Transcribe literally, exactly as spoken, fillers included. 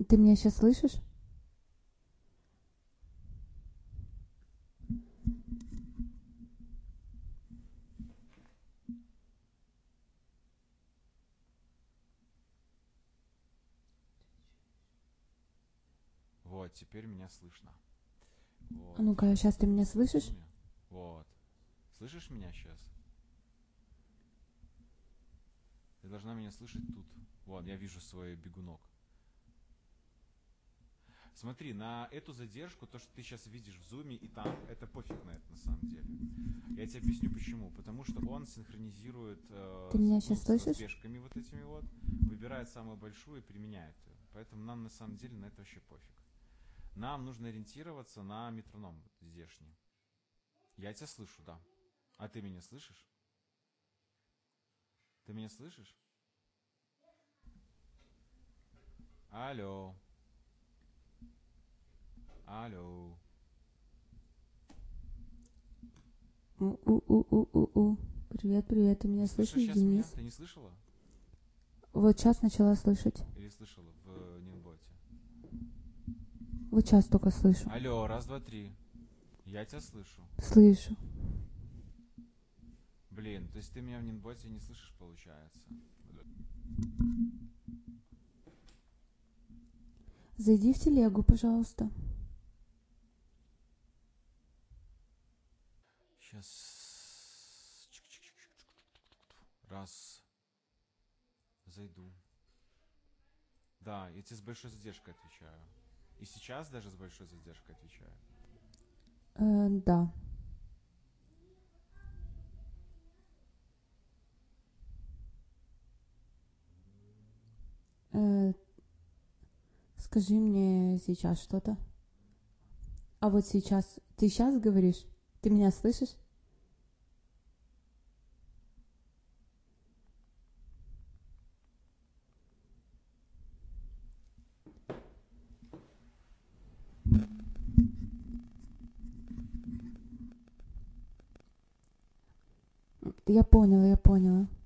Ты меня сейчас слышишь? Вот, теперь меня слышно. А Вот. ну-ка, сейчас ты меня слышишь? Вот. Слышишь меня сейчас? Ты должна меня слышать тут. Вот, я вижу свой бегунок. Смотри, на эту задержку, то, что ты сейчас видишь в зуме и там, это пофиг на это на самом деле. Я тебе объясню почему. Потому что он синхронизирует э, Ты меня ну, сейчас с слышишь? разбежками вот этими вот, выбирает самую большую и применяет ее. Поэтому нам на самом деле на это вообще пофиг. Нам нужно ориентироваться на метроном здешний. Я тебя слышу, да. А ты меня слышишь? Ты меня слышишь? Алло. Алло. У-у-у-у-у-у. Привет, привет, ты меня Ты слышишь слышишь, сейчас меня? Денис? Ты не слышала? Вот сейчас начала слышать. Или слышала в Нинботе? Вот сейчас только слышу. Алло, раз, два, три. Я тебя слышу. Слышу. Блин, то есть ты меня в Нинботе не слышишь, получается? Зайди в телегу, пожалуйста. Сейчас. Раз. Зайду. Да, я тебе с большой задержкой отвечаю. И сейчас даже с большой задержкой отвечаю. Э, да. Э, скажи мне сейчас что-то. А вот сейчас... Ты сейчас говоришь? Ты меня слышишь? Я поняла, я поняла.